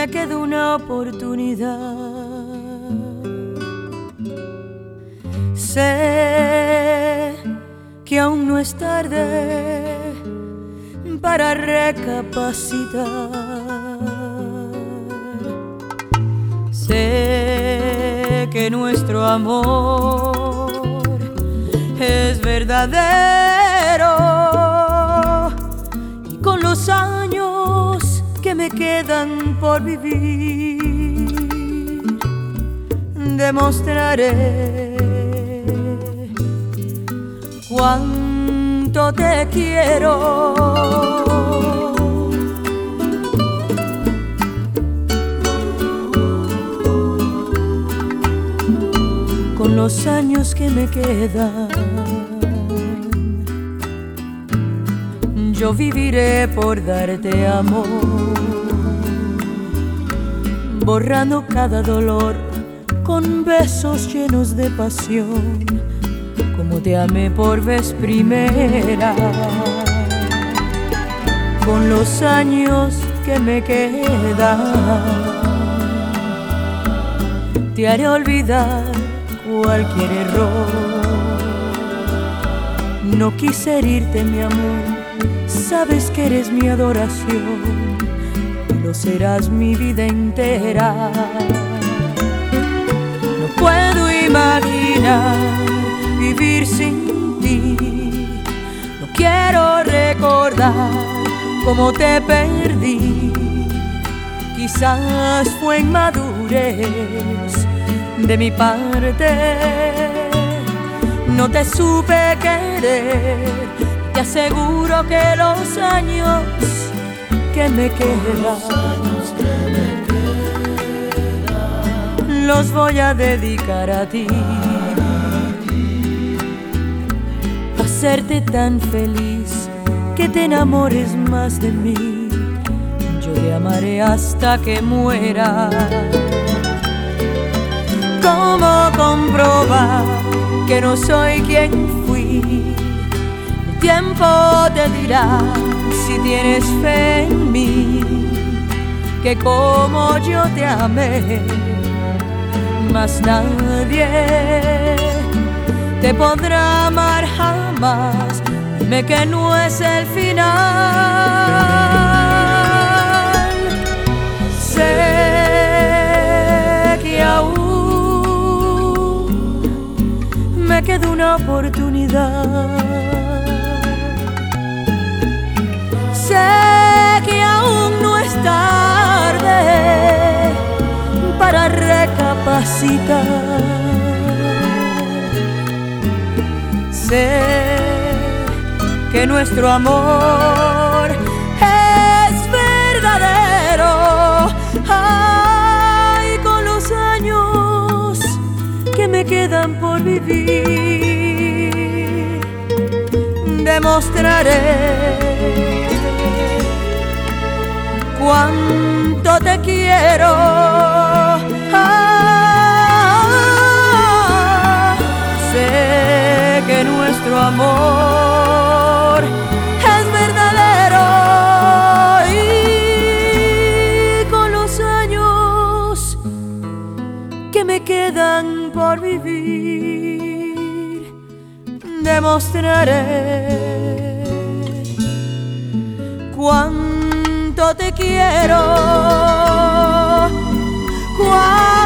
me queda una oportunidad. Sé que aún no es tarde para recapacitar. Sé que nuestro amor es verdadero y con los años que me quedan por vivir demostraré cuánto te quiero. Con los años que me quedan, yo viviré por darte amor, borrando cada dolor con besos llenos de pasión, como te amé por vez primera. Con los años que me quedan, te haré olvidar cualquier error. No quise herirte, mi amor, sabes que eres mi adoración y lo serás mi vida entera. No puedo imaginar vivir sin ti, no quiero recordar cómo te perdí. Quizás fue inmadurez de mi parte, no te supe querer. Te aseguro que los años que me quedan los voy a dedicar a ti, a hacerte tan feliz que te enamores más de mí. Yo te amaré hasta que muera. ¿Cómo comprobar que no soy quien fui? El tiempo te dirá si tienes fe en mí, que como yo te amé, más nadie te podrá amar jamás. Dime que no es el final. Sé que aún me queda una oportunidad. Sé que aún no es tarde para recapacitar. Sé que nuestro amor es verdadero. Ay, con los años que me quedan por vivir demostraré cuánto te quiero. Sé que nuestro amor es verdadero y con los años que me quedan por vivir demostraré cuánto te quiero.